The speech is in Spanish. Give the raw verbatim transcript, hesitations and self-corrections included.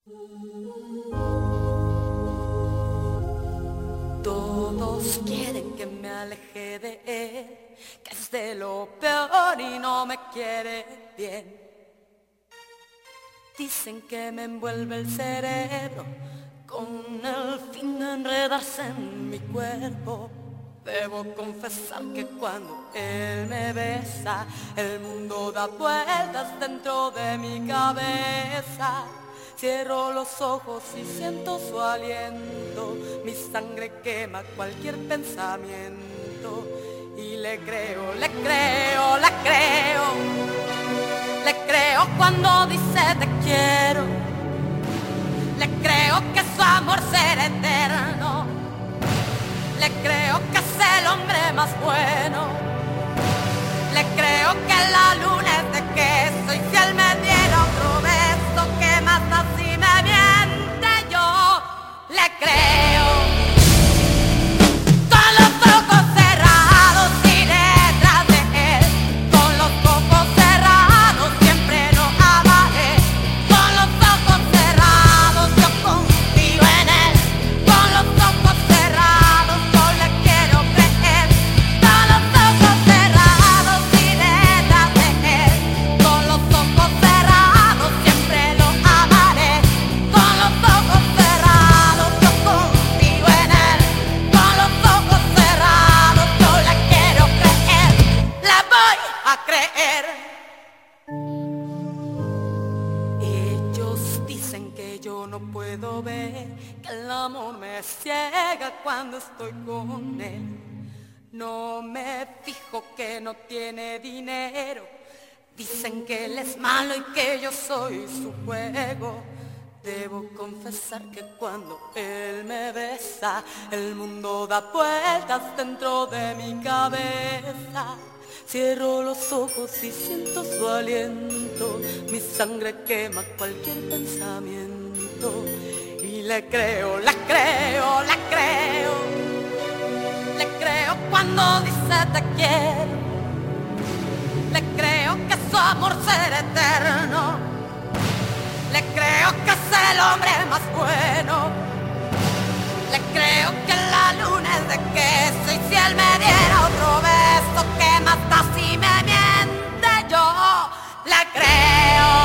Todos quieren que me aleje de él, que es de lo peor y no me quiere bien. Dicen que me envuelve el cerebro con el fin de enredarse en mi cuerpo. Debo confesar que cuando él me besa, el mundo da vueltas dentro de mi cabeza. Cierro los ojos y siento su aliento, mi sangre quema cualquier pensamiento. Y le creo, le creo, le creo, le creo cuando dice te quiero. Le creo que su amor será eterno, le creo que es el hombre más bueno. Le creo que la luna es de queso y si él me diera otro beso, que más da si me miente yo. Le creo. Con los ojos cerrados iré tras de él, con los ojos cerrados siempre lo amaré. Con los ojos cerrados yo confío en él, con los ojos cerrados yo le quiero creer. Con los ojos cerrados iré tras de él, con los ojos cerrados siempre lo amaré. Con los ojos cerrados yo confío en él, con los ojos cerrados yo le quiero creer, la voy a creer. Ellos dicen que yo no puedo ver, que el amor me ciega cuando estoy con él. No me fijo que no tiene dinero, dicen que él es malo y que yo soy su juego. Debo confesar que cuando él me besa, el mundo da vueltas dentro de mi cabeza. Cierro los ojos y siento su aliento, mi sangre quema cualquier pensamiento. Y le creo, le creo, le creo, le creo cuando dice te quiero. Le creo que su amor será eterno, le creo que es el hombre más bueno. Le creo que la luna es de queso y si él me diera otro beso, que más da si me miente yo. Le creo.